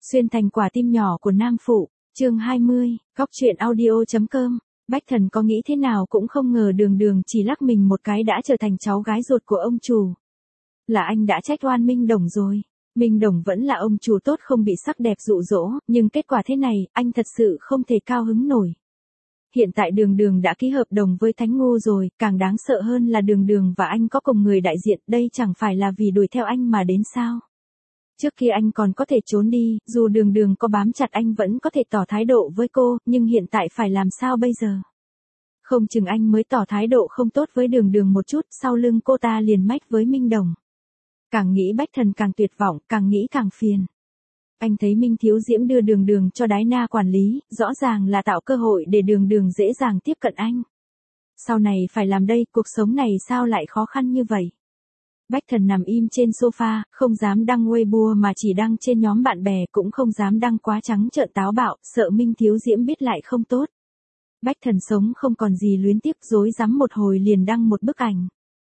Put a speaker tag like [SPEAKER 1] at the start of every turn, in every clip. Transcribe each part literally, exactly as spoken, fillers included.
[SPEAKER 1] Xuyên thành quả tim nhỏ của nam phụ, chương hai mươi, góc truyện audio.com. Bách Thần có nghĩ thế nào cũng không ngờ Đường Đường chỉ lắc mình một cái đã trở thành cháu gái ruột của ông chủ. Là anh đã trách oan Minh Đồng rồi. Minh Đồng vẫn là ông chủ tốt không bị sắc đẹp dụ dỗ, nhưng kết quả thế này, anh thật sự không thể cao hứng nổi. Hiện tại Đường Đường đã ký hợp đồng với Thánh Ngô rồi, càng đáng sợ hơn là Đường Đường và anh có cùng người đại diện, đây chẳng phải là vì đuổi theo anh mà đến sao. Trước kia anh còn có thể trốn đi, dù Đường Đường có bám chặt anh vẫn có thể tỏ thái độ với cô, nhưng hiện tại phải làm sao bây giờ? Không chừng anh mới tỏ thái độ không tốt với Đường Đường một chút, sau lưng cô ta liền mách với Minh Đồng. Càng nghĩ Bách Thần càng tuyệt vọng, càng nghĩ càng phiền. Anh thấy Minh Thiếu Diễm đưa Đường Đường cho Đái Na quản lý, rõ ràng là tạo cơ hội để Đường Đường dễ dàng tiếp cận anh. Sau này phải làm đây, cuộc sống này sao lại khó khăn như vậy? Bách Thần nằm im trên sofa, không dám đăng Weibo mà chỉ đăng trên nhóm bạn bè, cũng không dám đăng quá trắng trợn táo bạo, sợ Minh Thiếu Diễm biết lại không tốt. Bách Thần sống không còn gì luyến tiếc, rối rắm một hồi liền đăng một bức ảnh.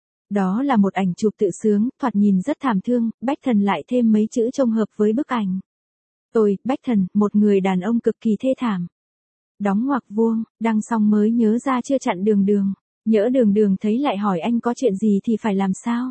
[SPEAKER 1] Đó là một ảnh chụp tự sướng, thoạt nhìn rất thảm thương, Bách Thần lại thêm mấy chữ trông hợp với bức ảnh. Tôi, Bách Thần, một người đàn ông cực kỳ thê thảm. Đóng ngoặc vuông, đăng xong mới nhớ ra chưa chặn Đường Đường. Nhỡ Đường Đường thấy lại hỏi anh có chuyện gì thì phải làm sao?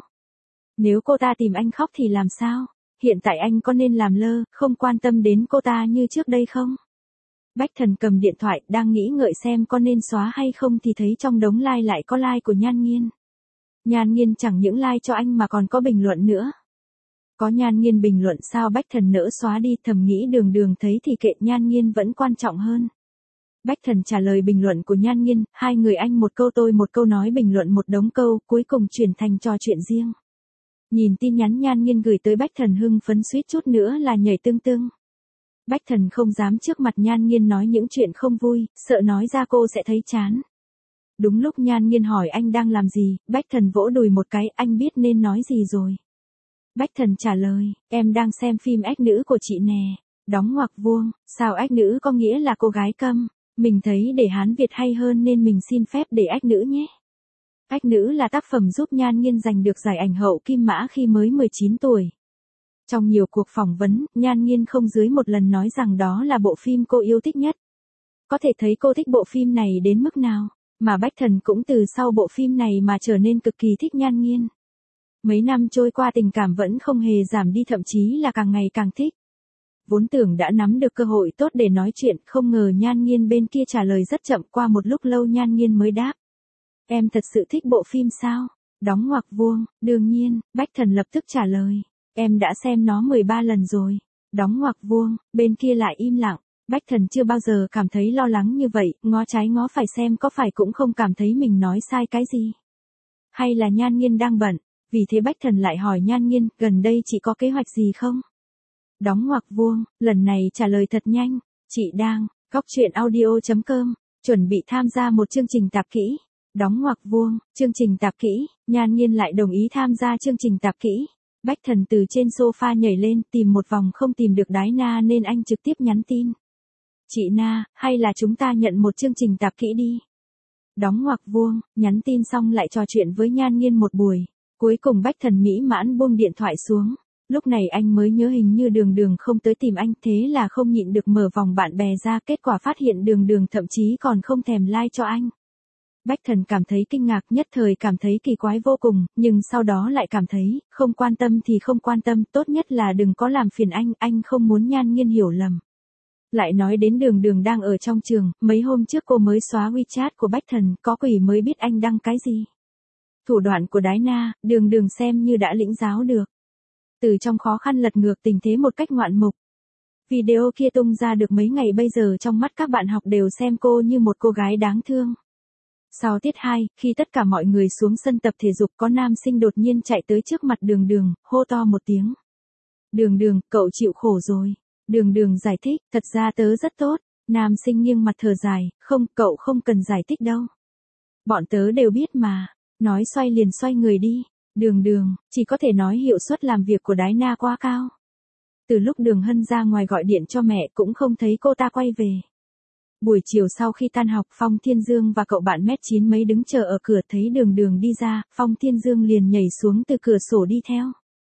[SPEAKER 1] Nếu cô ta tìm anh khóc thì làm sao? Hiện tại anh có nên làm lơ, không quan tâm đến cô ta như trước đây không? Bách Thần cầm điện thoại, đang nghĩ ngợi xem có nên xóa hay không thì thấy trong đống like lại có like của Nhan Nghiên. Nhan Nghiên chẳng những like cho anh mà còn có bình luận nữa. Có Nhan Nghiên bình luận sao Bách Thần nỡ xóa đi, thầm nghĩ Đường Đường thấy thì kệ, Nhan Nghiên vẫn quan trọng hơn. Bách Thần trả lời bình luận của Nhan Nghiên, hai người anh một câu tôi một câu nói bình luận một đống câu, cuối cùng chuyển thành trò chuyện riêng. Nhìn tin nhắn Nhan Nghiên gửi tới Bách Thần hưng phấn suýt chút nữa là nhảy tưng tưng. Bách Thần không dám trước mặt Nhan Nghiên nói những chuyện không vui, sợ nói ra cô sẽ thấy chán. Đúng lúc Nhan Nghiên hỏi anh đang làm gì, Bách Thần vỗ đùi một cái, anh biết nên nói gì rồi. Bách Thần trả lời, em đang xem phim ếch nữ của chị nè. Đóng ngoặc vuông, sao ếch nữ có nghĩa là cô gái câm, mình thấy để Hán Việt hay hơn nên mình xin phép để ếch nữ nhé. Ếch nữ là tác phẩm giúp Nhan Nghiên giành được giải ảnh hậu Kim Mã khi mới mười chín tuổi. Trong nhiều cuộc phỏng vấn, Nhan Nghiên không dưới một lần nói rằng đó là bộ phim cô yêu thích nhất. Có thể thấy cô thích bộ phim này đến mức nào, mà Bách Thần cũng từ sau bộ phim này mà trở nên cực kỳ thích Nhan Nghiên. Mấy năm trôi qua tình cảm vẫn không hề giảm đi, thậm chí là càng ngày càng thích. Vốn tưởng đã nắm được cơ hội tốt để nói chuyện, không ngờ Nhan Nghiên bên kia trả lời rất chậm, qua một lúc lâu Nhan Nghiên mới đáp. Em thật sự thích bộ phim sao? Đóng ngoặc vuông, đương nhiên, Bách Thần lập tức trả lời. Em đã xem nó mười ba lần rồi. Đóng ngoặc vuông, bên kia lại im lặng. Bách Thần chưa bao giờ cảm thấy lo lắng như vậy, ngó trái ngó phải xem có phải cũng không cảm thấy mình nói sai cái gì. Hay là Nhan Nghiên đang bận, vì thế Bách Thần lại hỏi Nhan Nghiên, gần đây chị có kế hoạch gì không? Đóng ngoặc vuông, lần này trả lời thật nhanh, chị đang, góc truyện audio.com, chuẩn bị tham gia một chương trình tạp kỹ. Đóng ngoặc vuông, chương trình tạp kỹ, Nhan Nghiên lại đồng ý tham gia chương trình tạp kỹ. Bách Thần từ trên sofa nhảy lên, tìm một vòng không tìm được Đái Na nên anh trực tiếp nhắn tin. Chị Na, hay là chúng ta nhận một chương trình tạp kỹ đi. Đóng ngoặc vuông, nhắn tin xong lại trò chuyện với Nhan Nghiên một buổi. Cuối cùng Bách Thần mỹ mãn buông điện thoại xuống. Lúc này anh mới nhớ hình như Đường Đường không tới tìm anh, thế là không nhịn được mở vòng bạn bè ra, kết quả phát hiện Đường Đường thậm chí còn không thèm like cho anh. Bách Thần cảm thấy kinh ngạc, nhất thời cảm thấy kỳ quái vô cùng, nhưng sau đó lại cảm thấy, không quan tâm thì không quan tâm, tốt nhất là đừng có làm phiền anh, anh không muốn Nhan Nghiên hiểu lầm. Lại nói đến Đường Đường đang ở trong trường, mấy hôm trước cô mới xóa WeChat của Bách Thần, có quỷ mới biết anh đăng cái gì. Thủ đoạn của Đái Na, Đường Đường xem như đã lĩnh giáo được. Từ trong khó khăn lật ngược tình thế một cách ngoạn mục. Video kia tung ra được mấy ngày bây giờ trong mắt các bạn học đều xem cô như một cô gái đáng thương. Sau tiết hai, khi tất cả mọi người xuống sân tập thể dục có nam sinh đột nhiên chạy tới trước mặt Đường Đường, hô to một tiếng. Đường Đường, cậu chịu khổ rồi. Đường Đường giải thích, thật ra tớ rất tốt. Nam sinh nghiêng mặt thở dài, không, cậu không cần giải thích đâu. Bọn tớ đều biết mà. Nói xoay liền xoay người đi. Đường Đường, chỉ có thể nói hiệu suất làm việc của Đái Na quá cao. Từ lúc Đường Hân ra ngoài gọi điện cho mẹ cũng không thấy cô ta quay về. Buổi chiều sau khi tan học, Phong Thiên Dương và cậu bạn mét chín mấy đứng chờ ở cửa, thấy Đường Đường đi ra, Phong Thiên Dương liền nhảy xuống từ cửa sổ đi theo.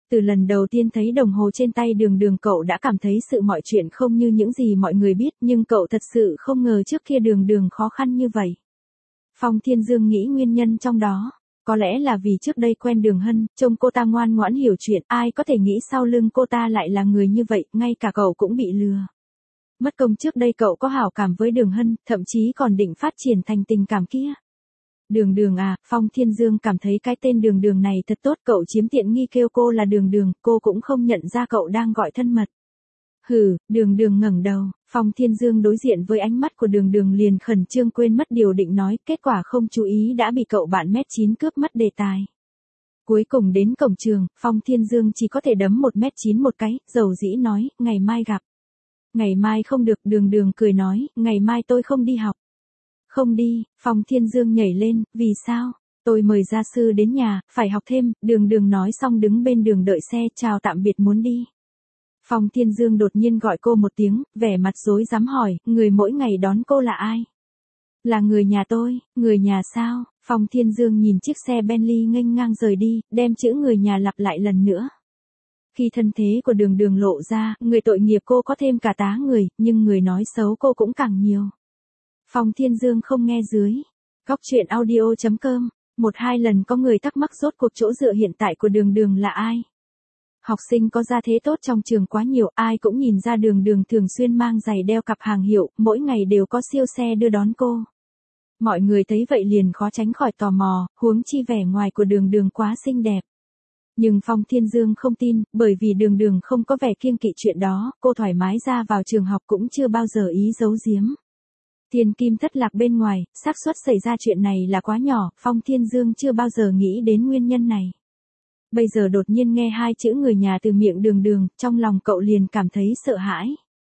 [SPEAKER 1] Từ lần đầu tiên thấy đồng hồ trên tay đường đường cậu đã cảm thấy sự mọi chuyện không như những gì mọi người biết, nhưng cậu thật sự không ngờ trước kia đường đường khó khăn như vậy. Phong Thiên Dương nghĩ nguyên nhân trong đó, có lẽ là vì trước đây quen Đường Hân, trông cô ta ngoan ngoãn hiểu chuyện, ai có thể nghĩ sau lưng cô ta lại là người như vậy, ngay cả cậu cũng bị lừa. Mất công trước đây cậu có hảo cảm với Đường Hân, thậm chí còn định phát triển thành tình cảm kia. Đường đường à, Phong Thiên Dương cảm thấy cái tên đường đường này thật tốt, cậu chiếm tiện nghi kêu cô là đường đường, cô cũng không nhận ra cậu đang gọi thân mật. Hừ, đường đường ngẩng đầu, Phong Thiên Dương đối diện với ánh mắt của đường đường liền khẩn trương quên mất điều định nói, kết quả không chú ý đã bị cậu bạn mét chín cướp mất đề tài. Cuối cùng đến cổng trường, Phong Thiên Dương chỉ có thể đấm một mét chín một cái, dầu dĩ nói, ngày mai gặp. Ngày mai không được, đường đường cười nói, ngày mai tôi không đi học. Không đi, Phong Thiên Dương nhảy lên, vì sao? Tôi mời gia sư đến nhà, phải học thêm, đường đường nói xong đứng bên đường đợi xe, chào tạm biệt muốn đi. Phong Thiên Dương đột nhiên gọi cô một tiếng, vẻ mặt rối rắm hỏi, người mỗi ngày đón cô là ai? Là người nhà tôi, người nhà sao? Phong Thiên Dương nhìn chiếc xe Bentley nghênh ngang rời đi, đem chữ người nhà lặp lại lần nữa. Khi thân thế của đường đường lộ ra, người tội nghiệp cô có thêm cả tá người, nhưng người nói xấu cô cũng càng nhiều. Phong Thiên Dương không nghe dưới. Góc truyện audio chấm com, một hai lần có người thắc mắc rốt cuộc chỗ dựa hiện tại của đường đường là ai? Học sinh có gia thế tốt trong trường quá nhiều, ai cũng nhìn ra đường đường thường xuyên mang giày đeo cặp hàng hiệu, mỗi ngày đều có siêu xe đưa đón cô. Mọi người thấy vậy liền khó tránh khỏi tò mò, huống chi vẻ ngoài của đường đường quá xinh đẹp. Nhưng Phong Thiên Dương không tin, bởi vì đường đường không có vẻ kiêng kỵ chuyện đó, cô thoải mái ra vào trường học cũng chưa bao giờ ý giấu giếm. Thiên kim thất lạc bên ngoài, xác suất xảy ra chuyện này là quá nhỏ, Phong Thiên Dương chưa bao giờ nghĩ đến nguyên nhân này. Bây giờ đột nhiên nghe hai chữ người nhà từ miệng đường đường, trong lòng cậu liền cảm thấy sợ hãi.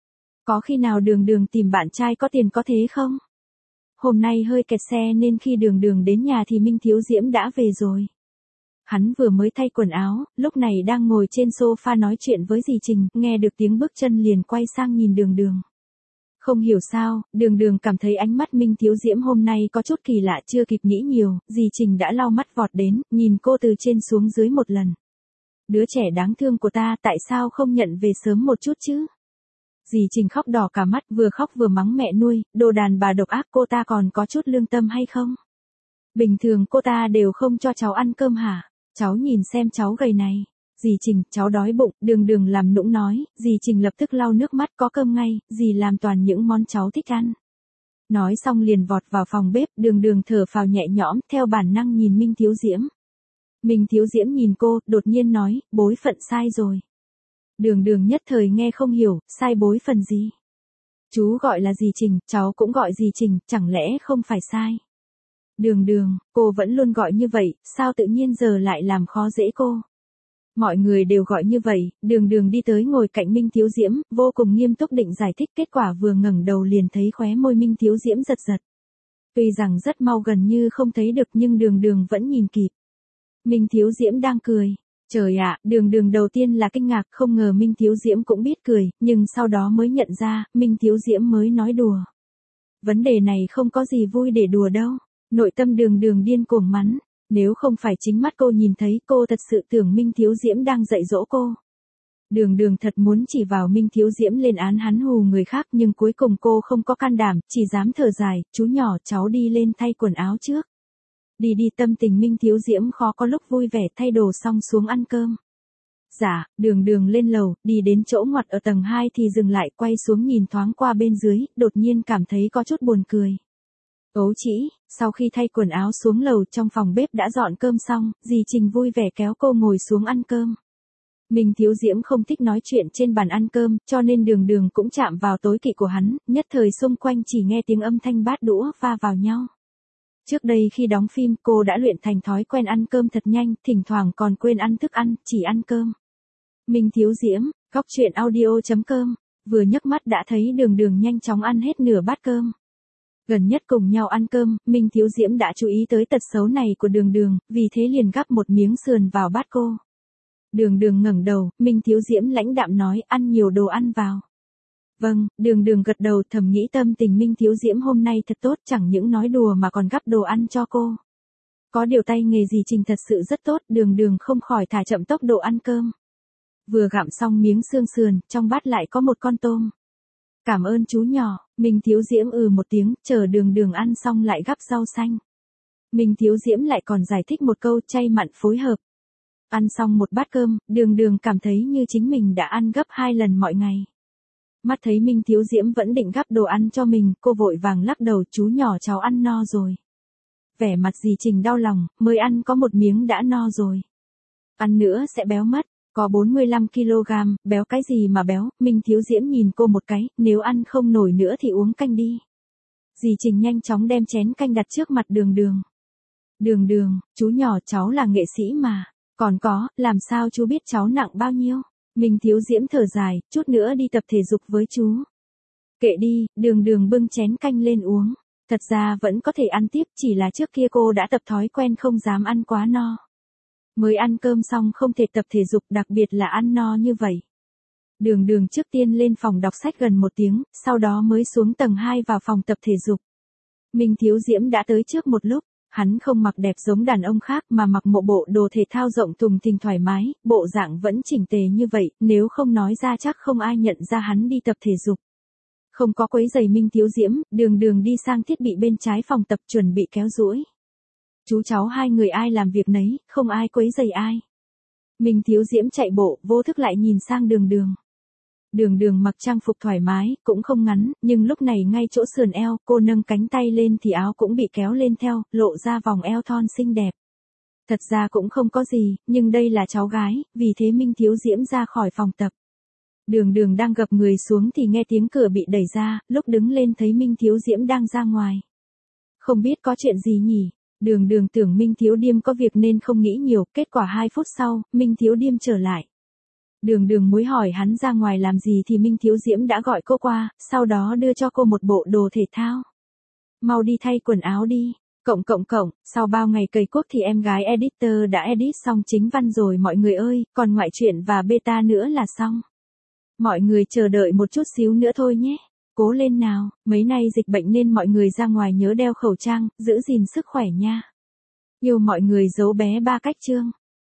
[SPEAKER 1] Có khi nào đường đường tìm bạn trai có tiền có thế không? Hôm nay hơi kẹt xe nên khi đường đường đến nhà thì Minh Thiếu Diễm đã về rồi. Hắn vừa mới thay quần áo, lúc này đang ngồi trên sofa nói chuyện với dì Trình, nghe được tiếng bước chân liền quay sang nhìn đường đường. Không hiểu sao, đường đường cảm thấy ánh mắt Minh Thiếu Diễm hôm nay có chút kỳ lạ, chưa kịp nghĩ nhiều, dì Trình đã lau mắt vọt đến, nhìn cô từ trên xuống dưới một lần. Đứa trẻ đáng thương của ta tại sao không nhận về sớm một chút chứ? Dì Trình khóc đỏ cả mắt, vừa khóc vừa mắng mẹ nuôi, đồ đàn bà độc ác, cô ta còn có chút lương tâm hay không? Bình thường cô ta đều không cho cháu ăn cơm hả? Cháu nhìn xem cháu gầy này. Dì Trình, cháu đói bụng, đường đường làm nũng nói, dì Trình lập tức lau nước mắt, có cơm ngay, dì làm toàn những món cháu thích ăn. Nói xong liền vọt vào phòng bếp, đường đường thở phào nhẹ nhõm, theo bản năng nhìn Minh Thiếu Diễm. Minh Thiếu Diễm nhìn cô, đột nhiên nói, bối phận sai rồi. Đường đường nhất thời nghe không hiểu, sai bối phần gì? Chú gọi là dì Trình, cháu cũng gọi dì Trình, chẳng lẽ không phải sai? Đường đường, cô vẫn luôn gọi như vậy, sao tự nhiên giờ lại làm khó dễ cô? Mọi người đều gọi như vậy, đường đường đi tới ngồi cạnh Minh Thiếu Diễm, vô cùng nghiêm túc định giải thích, kết quả vừa ngẩng đầu liền thấy khóe môi Minh Thiếu Diễm giật giật. Tuy rằng rất mau gần như không thấy được nhưng đường đường vẫn nhìn kịp. Minh Thiếu Diễm đang cười. Trời ạ, đường đường đầu tiên là kinh ngạc, không ngờ Minh Thiếu Diễm cũng biết cười, nhưng sau đó mới nhận ra, Minh Thiếu Diễm mới nói đùa. Vấn đề này không có gì vui để đùa đâu. Nội tâm đường đường điên cuồng mắng. Nếu không phải chính mắt cô nhìn thấy, cô thật sự tưởng Minh Thiếu Diễm đang dạy dỗ cô. Đường đường thật muốn chỉ vào Minh Thiếu Diễm lên án hắn hù người khác, nhưng cuối cùng cô không có can đảm, chỉ dám thở dài, chú nhỏ cháu đi lên thay quần áo trước. Đi đi, tâm tình Minh Thiếu Diễm khó có lúc vui vẻ, thay đồ xong xuống ăn cơm. Dạ, đường đường lên lầu, đi đến chỗ ngoặt ở tầng hai thì dừng lại, quay xuống nhìn thoáng qua bên dưới, đột nhiên cảm thấy có chút buồn cười. Ấu chỉ, sau khi thay quần áo xuống lầu, trong phòng bếp đã dọn cơm xong, dì Trình vui vẻ kéo cô ngồi xuống ăn cơm. Minh Thiếu Diễm không thích nói chuyện trên bàn ăn cơm, cho nên đường đường cũng chạm vào tối kỵ của hắn, nhất thời xung quanh chỉ nghe tiếng âm thanh bát đũa va vào nhau. Trước đây khi đóng phim, cô đã luyện thành thói quen ăn cơm thật nhanh, thỉnh thoảng còn quên ăn thức ăn, chỉ ăn cơm. Minh Thiếu Diễm, góc truyện audio chấm com, vừa nhấc mắt đã thấy đường đường nhanh chóng ăn hết nửa bát cơm. Gần nhất cùng nhau ăn cơm, Minh Thiếu Diễm đã chú ý tới tật xấu này của đường đường, vì thế liền gắp một miếng sườn vào bát cô. Đường đường ngẩng đầu, Minh Thiếu Diễm lãnh đạm nói, ăn nhiều đồ ăn vào. Vâng, đường đường gật đầu, thầm nghĩ tâm tình Minh Thiếu Diễm hôm nay thật tốt, chẳng những nói đùa mà còn gắp đồ ăn cho cô. Có điều tay nghề dì Trình thật sự rất tốt, đường đường không khỏi thả chậm tốc độ ăn cơm. Vừa gặm xong miếng xương sườn, trong bát lại có một con tôm. Cảm ơn chú nhỏ, Minh Thiếu Diễm ừ một tiếng, chờ đường đường ăn xong lại gắp rau xanh. Minh Thiếu Diễm lại còn giải thích một câu chay mặn phối hợp. Ăn xong một bát cơm, đường đường cảm thấy như chính mình đã ăn gấp hai lần mọi ngày. Mắt thấy Minh Thiếu Diễm vẫn định gắp đồ ăn cho mình, cô vội vàng lắc đầu, chú nhỏ cháu ăn no rồi. Vẻ mặt dì Trình đau lòng, mới ăn có một miếng đã no rồi. Ăn nữa sẽ béo mất, có bốn mươi lăm ki lô gam, béo cái gì mà béo, Minh Thiếu Diễm nhìn cô một cái, nếu ăn không nổi nữa thì uống canh đi. Dì Trình nhanh chóng đem chén canh đặt trước mặt đường đường. Đường đường, chú nhỏ cháu là nghệ sĩ mà, còn có, làm sao chú biết cháu nặng bao nhiêu? Minh Thiếu Diễm thở dài, chút nữa đi tập thể dục với chú. Kệ đi, đường đường bưng chén canh lên uống. Thật ra vẫn có thể ăn tiếp, chỉ là trước kia cô đã tập thói quen không dám ăn quá no. Mới ăn cơm xong không thể tập thể dục, đặc biệt là ăn no như vậy. Đường đường trước tiên lên phòng đọc sách gần một tiếng, sau đó mới xuống tầng hai vào phòng tập thể dục. Minh Thiếu Diễm đã tới trước một lúc, hắn không mặc đẹp giống đàn ông khác mà mặc một bộ đồ thể thao rộng thùng thình thoải mái, bộ dạng vẫn chỉnh tề như vậy, nếu không nói ra chắc không ai nhận ra hắn đi tập thể dục. Không có quấy giày Minh Thiếu Diễm, đường đường đi sang thiết bị bên trái phòng tập chuẩn bị kéo duỗi. Chú cháu hai người ai làm việc nấy, không ai quấy giày ai. Minh Thiếu Diễm chạy bộ, vô thức lại nhìn sang đường đường. Đường đường mặc trang phục thoải mái, cũng không ngắn, nhưng lúc này ngay chỗ sườn eo, cô nâng cánh tay lên thì áo cũng bị kéo lên theo, lộ ra vòng eo thon xinh đẹp. Thật ra cũng không có gì, nhưng đây là cháu gái, vì thế Minh Thiếu Diễm ra khỏi phòng tập. Đường đường đang gập người xuống thì nghe tiếng cửa bị đẩy ra, lúc đứng lên thấy Minh Thiếu Diễm đang ra ngoài. Không biết có chuyện gì nhỉ? Đường đường tưởng Minh Thiếu Điềm có việc nên không nghĩ nhiều, kết quả hai phút sau, Minh Thiếu Điềm trở lại. Đường đường muốn hỏi hắn ra ngoài làm gì thì Minh Thiếu Diễm đã gọi cô qua, sau đó đưa cho cô một bộ đồ thể thao. Mau đi thay quần áo đi. Cộng cộng cộng, sau bao ngày cày cuốc thì em gái editor đã edit xong chính văn rồi mọi người ơi, còn ngoại truyện và beta nữa là xong. Mọi người chờ đợi một chút xíu nữa thôi nhé. Cố lên nào, mấy nay dịch bệnh nên mọi người ra ngoài nhớ đeo khẩu trang, giữ gìn sức khỏe nha. Yêu mọi người, dấu bé ba cách chương.